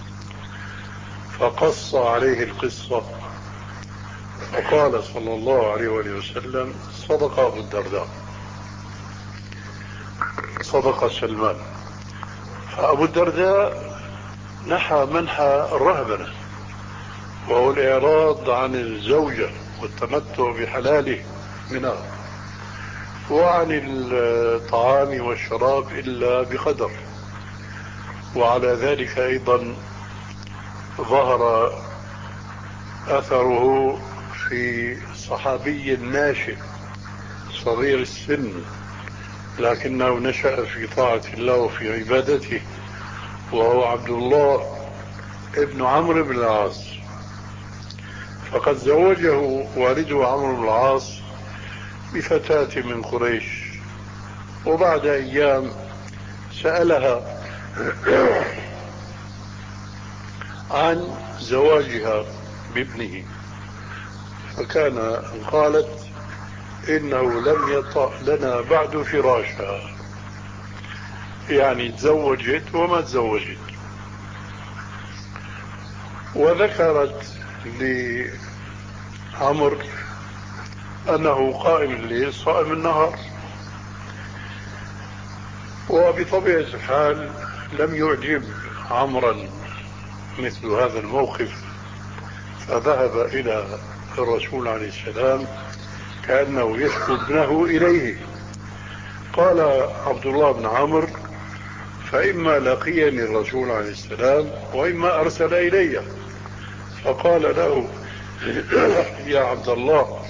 فقص عليه القصة، فقال صلى الله عليه وآله وسلم: صدق أبو الدرداء، صدق سلمان. فأبو الدرداء نحى منحى الرهبنة، وهو الإعراض عن الزوجة والتمتع بحلاله منها، وعن الطعام والشراب إلا بقدر. وعلى ذلك أيضا ظهر أثره في صحابي ناشئ صغير السن، لكنه نشأ في طاعة الله وفي عبادته، وهو عبد الله ابن عمرو بن العاص. فقد زوجه والده عمرو بن العاص بفتاة من قريش، وبعد أيام سألها عن زواجها بابنه، فكان قالت: إنه لم يطأ لنا بعد فراشا، يعني تزوجت وما تزوجت. وذكرت لعمر أنه قائم الليل صائم النهار، وبطبيعة الحال لم يعجب عمرا مثل هذا الموقف، فذهب إلى الرسول عليه السلام كأنه يشكو ابنه إليه. قال عبد الله بن عمرو: فإما لقيني الرسول عليه السلام وإما أرسل إلي. فقال له: يا عبد الله،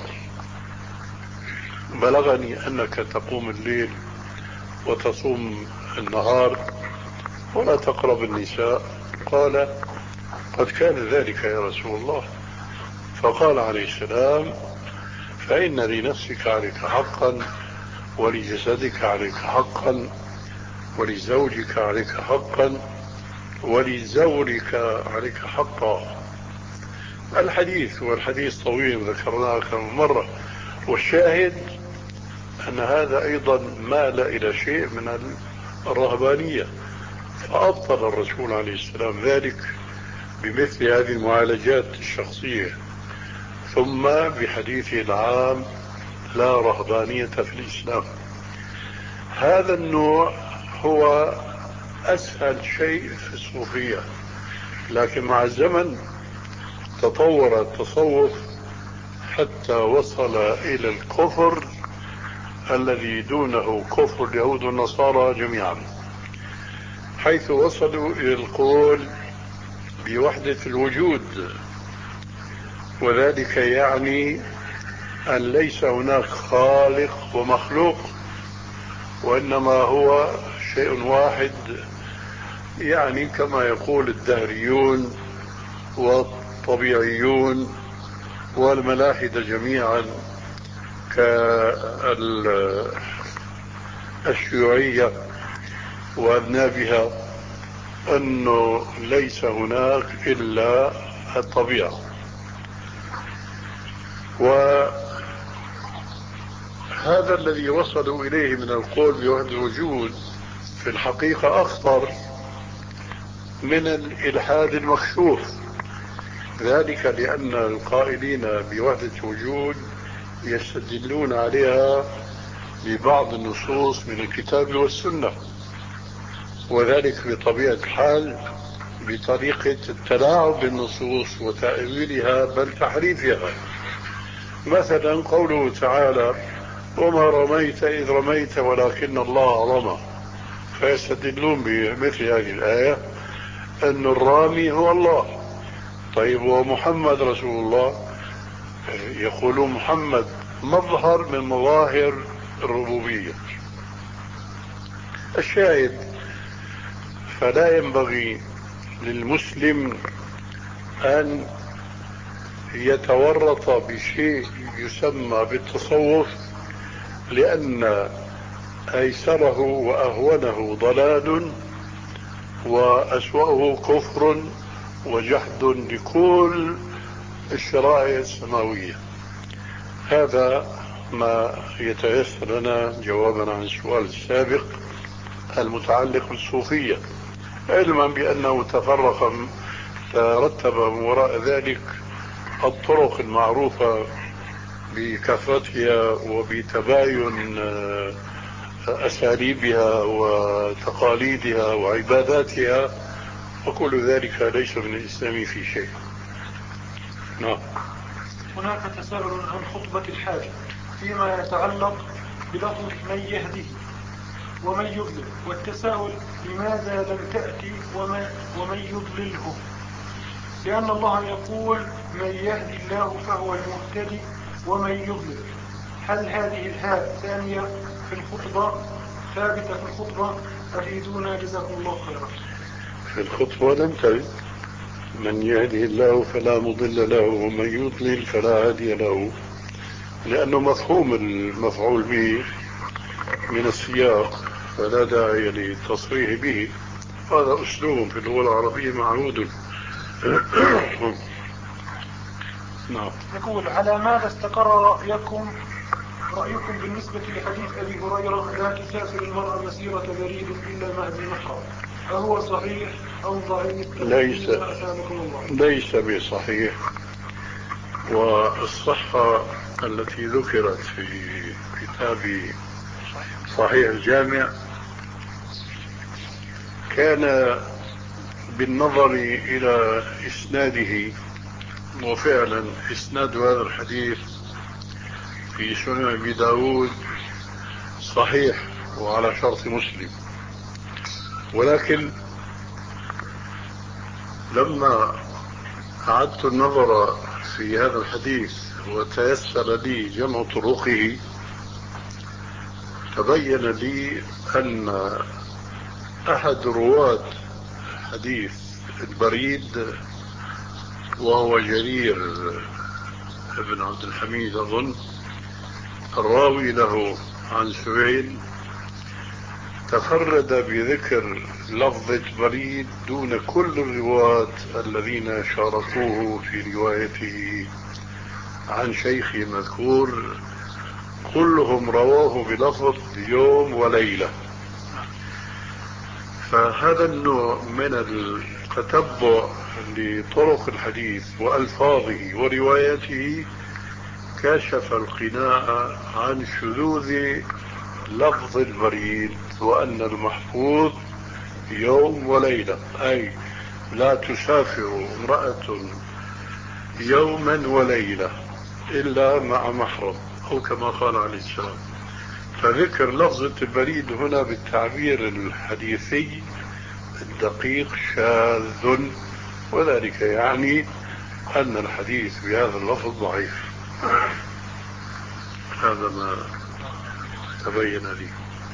بلغني أنك تقوم الليل وتصوم النهار ولا تقرب النساء. قال: قد كان ذلك يا رسول الله. فقال عليه السلام: فإن لنفسك عليك حقا، ولجسدك عليك حقا، ولزوجك عليك حقا، ولزورك عليك حقا. الحديث والحديث طويل ذكرناه أكثر من مرة، والشاهد أن هذا أيضا مال إلى شيء من الرهبانية، فأبطل الرسول عليه السلام ذلك بمثل هذه المعالجات الشخصية، ثم بحديثه العام: لا رهبانية في الإسلام. هذا النوع هو أسهل شيء في الصوفية، لكن مع الزمن تطور التصوف حتى وصل إلى الكفر الذي دونه كفر اليهود والنصارى جميعا، حيث وصلوا إلى القول بوحدة الوجود، وذلك يعني أن ليس هناك خالق ومخلوق، وإنما هو شيء واحد، يعني كما يقول الدهريون والطبيعيون والملاحدة جميعا كالشيوعية وأذنابها، أنه ليس هناك إلا الطبيعة. وهذا الذي وصلوا إليه من القول بوحدة الوجود في الحقيقة أخطر من الإلحاد المكشوف، ذلك لأن القائلين بوحدة الوجود يستدلون عليها ببعض النصوص من الكتاب والسنة، وذلك بطبيعة الحال بطريقة التلاعب بالنصوص وتأويلها بل تحريفها. مثلا قوله تعالى: وما رميت إذ رميت ولكن الله رمى، فيستدلون بمثل هذه الآية أن الرامي هو الله. طيب ومحمد رسول الله؟ يقولون محمد مظهر من مظاهر الربوبية. الشاهد: فلا ينبغي للمسلم أن يتورط بشيء يسمى بالتصوف، لأن أيسره وأهونه ضلال، وأسوأه كفر وجحد لكل الشرائع السماوية. هذا ما يتيسر لنا جوابا عن السؤال السابق المتعلق بالصوفية، علما بأنه تفرق ترتب من وراء ذلك الطرق المعروفة بكثرتها وبتباين أساليبها وتقاليدها وعباداتها، وكل ذلك ليس من الإسلام في شيء. نعم. هناك تساؤل عن خطبة الحاجة فيما يتعلق بلفظ من يهده ومن يضلل، والتساؤل لماذا لم تأتي ومن, ومن يضلله، لأن الله يقول من يهدي الله فهو المهتدي ومن يضلل. هل هذه الهاء ثانية في الخطبة ثابتة في الخطبة؟ أفيدونا جزاكم الله خيرا. في الخطبة لم ترد من يهدي الله فلا مضل له ومن يضلل فلا هادي له، لأنه مفهوم المفعول به من السياق فلا داعي للتصريح به، هذا أسلوب في اللغة العربية معهود. نعم. يقول على ماذا استقر رأيكم رأيكم بالنسبة لحديث أبي هريرة لا تسافر المرأة مسيرة بريد إلا مع ذي محرم، أهو صحيح أو ضعيف؟ ليس ليس بصحيح، والصحة التي ذكرت في كتاب صحيح الجامع كان بالنظر إلى إسناده، وفعلا إسناد هذا الحديث في سنن أبي داود صحيح وعلى شرط مسلم، ولكن لما أعدت النظر في هذا الحديث وتيسر لي جمع طرقه تبين لي أن أحد رواة حديث البريد وهو جرير ابن عبد الحميد أظن الراوي له عن سهيل تفرد بذكر لفظة بريد دون كل الرواة الذين شاركوه في روايته عن شيخ مذكور، كلهم رواه بلفظ يوم وليلة. فهذا النوع من التتبع لطرق الحديث وألفاظه ورواياته كشف القناع عن شذوذ لفظ البريد، وأن المحفوظ يوم وليلة، أي لا تسافر امرأة يوما وليلة إلا مع محرم، أو كما قال عليه السلام. فذكر لفظة البريد هنا بالتعبير الحديثي الدقيق شاذ، وذلك يعني أن الحديث بهذا اللفظ ضعيف. هذا ما تبين لي.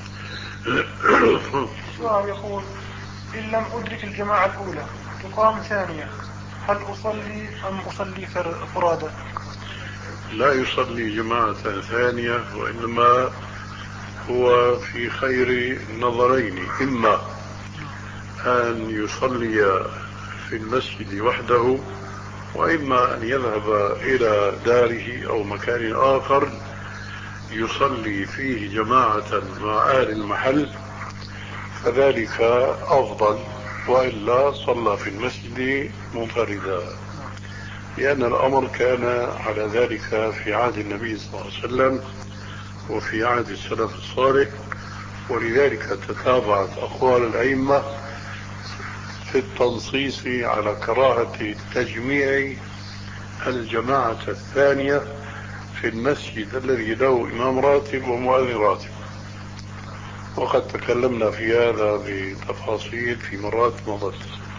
السؤال يقول إن لم أدرك الجماعة الأولى تقام ثانية، هل أصلي أم أصلي فرادى؟ لا يصلي جماعة ثانية، وإنما هو في خير النظرين، إما أن يصلي في المسجد وحده، وإما أن يذهب إلى داره أو مكان آخر يصلي فيه جماعة مع أهل المحل، فذلك أفضل، وإلا صلى في المسجد منفردا، لأن الأمر كان على ذلك في عهد النبي صلى الله عليه وسلم وفي عهد السلف الصالح، ولذلك تتابعت أقوال الأئمة في التنصيص على كراهة تجميع الجماعة الثانية في المسجد الذي له إمام راتب ومؤذن راتب، وقد تكلمنا في هذا بتفاصيل في مرات مضت.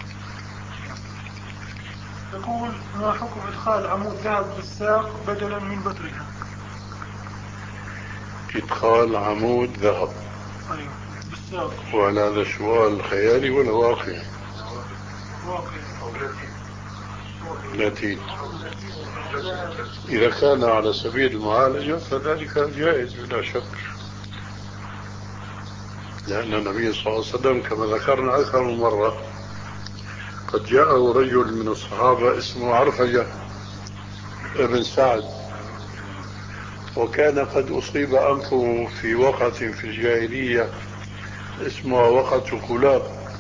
يقول ما حكم إدخال عمود ذهب بالساق بدلا من بترها؟ إدخال عمود ذهب أيوة بالساق، وهل هذا سؤال خيالي ولا واقعي؟ واقعي. لاتين. إذا كان على سبيل المعالجة فذلك جائز بلا شك، لأن النبي صلى الله عليه وسلم كما ذكرنا أكثر من مرة قد جاءه رجل من الصحابة اسمه عرفجة ابن سعد، وكان قد أصيب أنفه في وقعة في الجاهلية اسمها وقعة كلاب،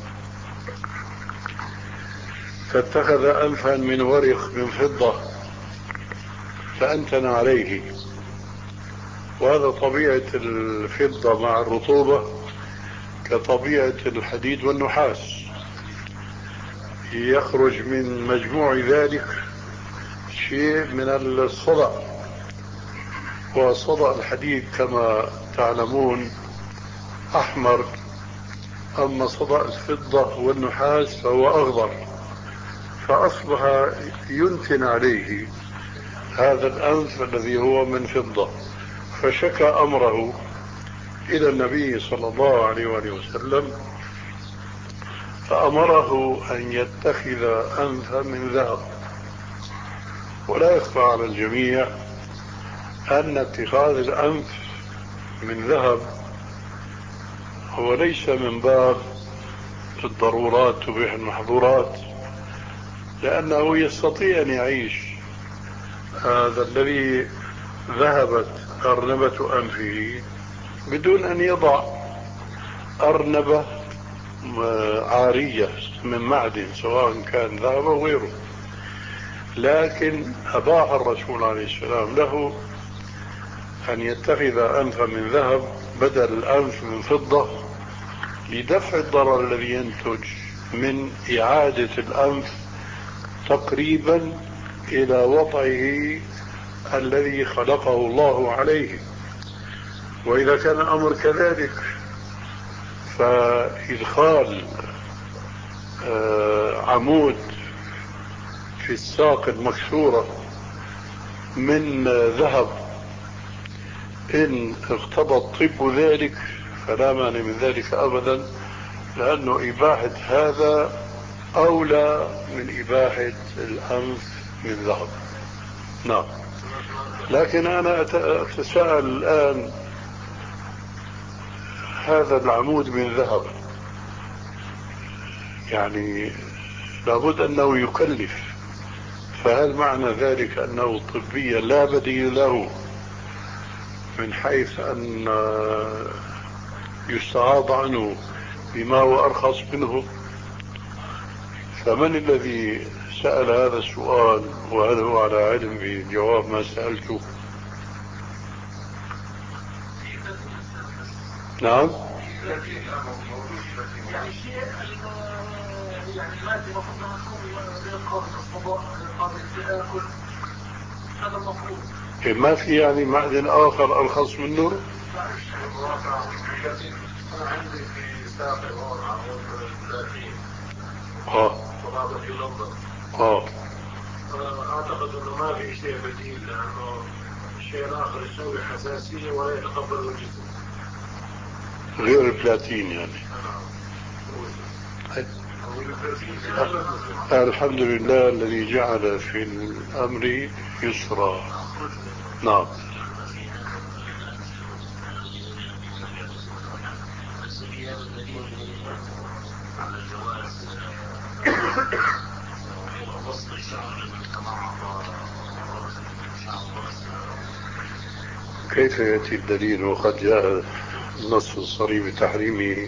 فاتخذ أنفا من ورق من فضة فأنتن عليه. وهذا طبيعة الفضة مع الرطوبة كطبيعة الحديد والنحاس، يخرج من مجموع ذلك شيء من الصدأ، وصدأ الحديد كما تعلمون أحمر، أما صدأ الفضة والنحاس فهو أخضر، فأصبح ينتن عليه هذا الأنف الذي هو من فضة. فشكى أمره إلى النبي صلى الله عليه وآله وسلم، فأمره أن يتخذ أنفا من ذهب. ولا يخفى على الجميع أن اتخاذ الأنف من ذهب هو ليس من باب الضرورات تبيح المحظورات، لأنه يستطيع أن يعيش هذا الذي ذهبت أرنبة أنفه بدون أن يضع أرنبة عارية من معدن سواء كان ذهب أو غيره. لكن أباح الرسول عليه السلام له أن يتخذ أنفا من ذهب بدل الأنف من فضة لدفع الضرر الذي ينتج من إعادة الأنف تقريبا إلى وضعه الذي خلقه الله عليه. وإذا كان الأمر كذلك فإدخال عمود في الساق المكسورة من ذهب إن اقتضى الطب ذلك فلا مانع من ذلك أبدا، لأنه إباحة هذا أولى من إباحة الأنف من ذهب. نعم. لكن أنا أتساءل الآن، هذا العمود من ذهب يعني لابد أنه يكلف، فهل معنى ذلك أنه طبيا لا بديل له من حيث أن يستعاض عنه بما هو أرخص منه؟ فمن الذي سأل هذا السؤال وهل هو على علم بجواب ما سألته؟ نعم. يعني شيء يعني المادة المفروض انها تكون غير قابل للصداع غير قابل للتآكل، هذا المفروض. ما في يعني معدن آخر أرخص منه؟ أنا عندي في ساقي هون عمود ثلاثين اه وهذا في لندن. اه أعتقد أنه ما في شيء بديل، لأنه الشيء الآخر يسوي حساسية ولا يتقبل الجسم غير البلاتين يعني. الحمد لله الذي جعل في الأمر يسرا. نعم. على الجواز وسط الشهر من تمام كيف يأتي الدليل وقد جاء النص الصريح بتحريمه؟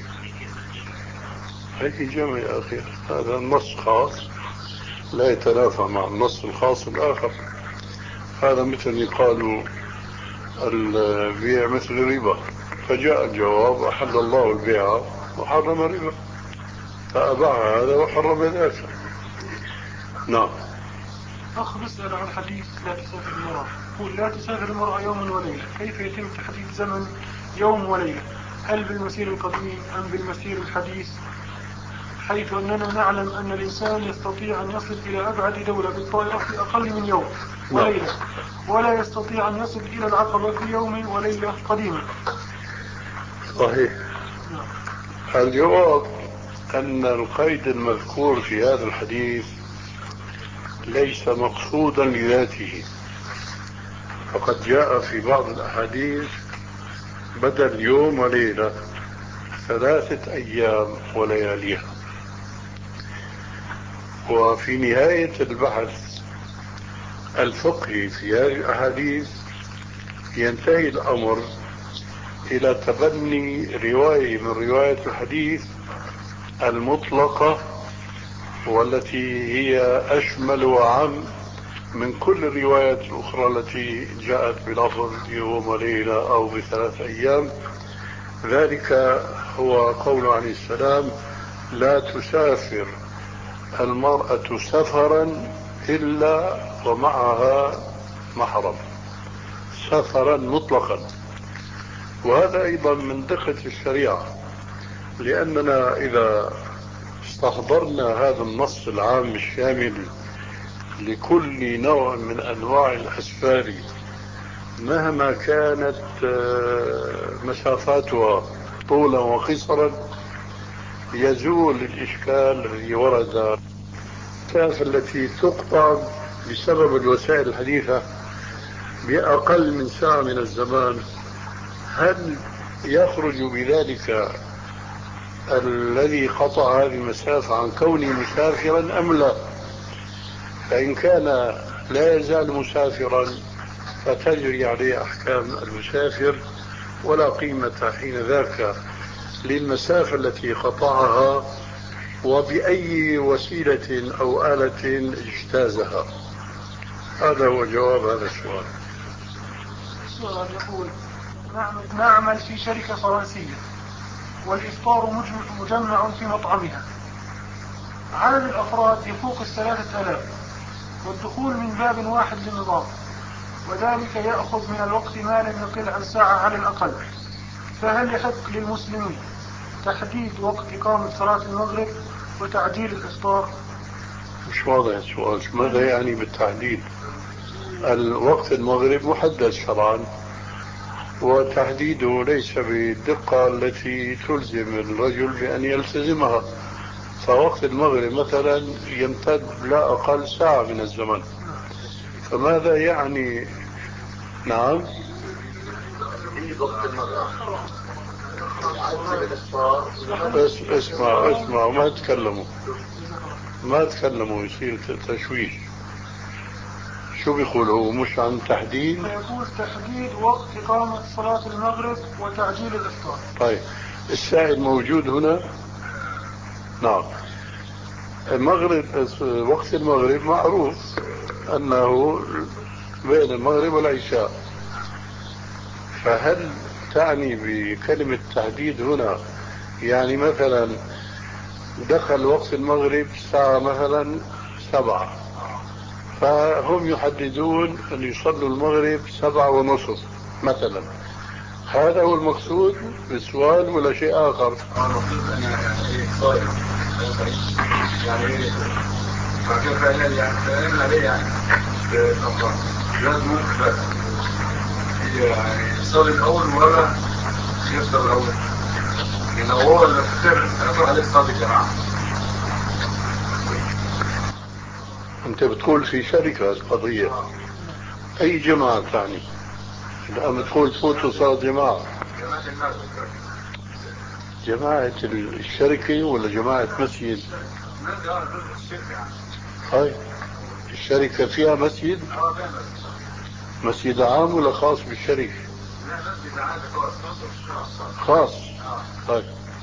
هذه جمع يا أخي، هذا النص خاص لا يتنافى مع النص الخاص الآخر. هذا مثل يقال البيع مثل الربا، فجاء الجواب أحل الله البيع وحرم الربا، فأباع هذا وحرم ذاك. نعم. أخ بسأل عن حديث لا تسافر المرأة، يقول لا تسافر المرأة يوما وليلة، كيف يتم تحديد زمن يوم وليلة؟ هل بالمسير القديم أم بالمسير الحديث؟ حيث أننا نعلم أن الإنسان يستطيع أن يصل إلى أبعد دولة بالطائرة في أقل من يوم وليلة، ولا يستطيع أن يصل إلى العقبة في يوم وليلة قديمة. صحيح. الجواب أن القيد المذكور في هذا الحديث ليس مقصودا لذاته، فقد جاء في بعض الأحاديث بدل يوم وليلة ثلاثة أيام ولياليها. وفي نهاية البحث الفقهي في هذه الأحاديث ينتهي الأمر إلى تبني رواية من رواية الحديث المطلقة والتي هي أشمل وأعم من كل الروايات الأخرى التي جاءت بلفظ يوم وليلة أو بثلاث أيام. ذلك هو قول عليه السلام: لا تسافر المرأة سفرا إلا ومعها محرم، سفرا مطلقا. وهذا أيضا من دقة الشريعة، لأننا إذا استحضرنا هذا النص العام الشامل لكل نوع من أنواع الأسفار مهما كانت مسافاتها طولا وقصرا، يزول الإشكال الذي ورد. المسافة التي تقطع بسبب الوسائل الحديثة بأقل من ساعة من الزمان، هل يخرج بذلك الذي قطع هذه المسافة عن كونه مسافرا أم لا؟ فإن كان لا يزال مسافرا فتجري عليه أحكام المسافر، ولا قيمة حين ذاك للمسافة التي قطعها وبأي وسيلة أو آلة اجتازها. هذا هو جواب هذا السؤال. السؤال يقول: نعمل في شركة فرنسية والإفطار مجمع في مطعمها، عدد الأفراد يفوق الثلاثة آلاف، والدخول من باب واحد للنظام، وذلك يأخذ من الوقت ما لم يقل عن ساعة على الأقل، فهل يحق للمسلمين تحديد وقت إقامة صلاة المغرب وتعجيل الإفطار؟ مش واضح السؤال، ماذا يعني بالتحديد؟ الوقت المغرب محدد شرعا، وتحديده ليس بالدقة التي تلزم الرجل بأن يلتزمها. فوقت المغرب مثلا يمتد لا أقل ساعة من الزمن، فماذا يعني؟ نعم، بس اسمع اسمع ما تكلموا ما تكلموا يصير تشويش. شو بيقول هو؟ مش عن تحديد؟ يقول تحديد وقت إقامة صلاة المغرب وتعجيل الإفطار. طيب السائل موجود هنا؟ نعم. المغرب، وقت المغرب معروف أنه بين المغرب والعشاء، فهل تعني بكلمة تحديد هنا يعني مثلا دخل وقت المغرب الساعة مثلا سبعة، فهم يحددون أن يصلوا المغرب سبعة ونصف مثلا؟ هذا هو المقصود بالسؤال ولا شيء آخر؟ المقصود أنا يعني صائم يعني فكيف فعلا يعني فعلا عليه يعني لازم ممكن يعني يصلي الأول ولا يفطر الأول، لأنه هو اللي فطر يفطر عليه صلاة الجماعة. أنت بتقول في شركة القضية، أي جماعة تعني؟ الآن بتقول فوتوا صلاة جماعة، جماعة الشركة ولا جماعة مسجد؟ هاي الشركة فيها مسجد؟ مسجد عام ولا خاص بالشركة؟ خاص. طيب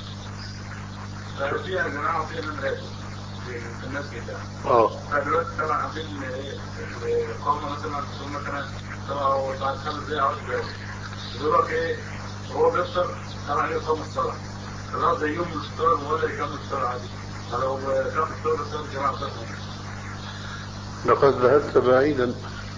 فيها جماعة وفيها من راتب في المسجد ده. اه فدلوقتي طبعا عاملين الإقامة مثلا تكون مثلا طبعا بعد خمس دقايق عشر دقايق، دلوقتي ايه هو بيفطر طبعا ايه إقامة الصلاة، خلاص زي يوم الفطار ولا يكمل الصلاة عادي. فلو كان الفطار بس الجماعة بتاعتهم. لقد ذهبت بعيدا.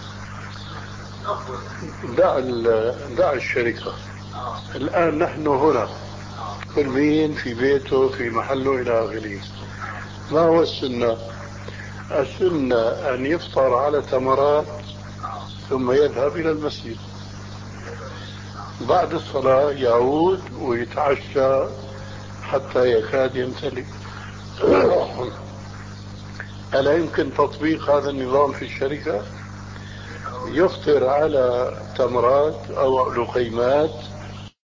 دع دع الشركة. آه. الآن نحن هنا، آه. كل مين في بيته في محله إلى آخره. ما هو السنة؟ السنة أن يفطر على تمرات ثم يذهب إلى المسجد، بعد الصلاة يعود ويتعشى حتى يكاد يمتلئ. ألا يمكن تطبيق هذا النظام في الشركة؟ يفطر على تمرات أو لقيمات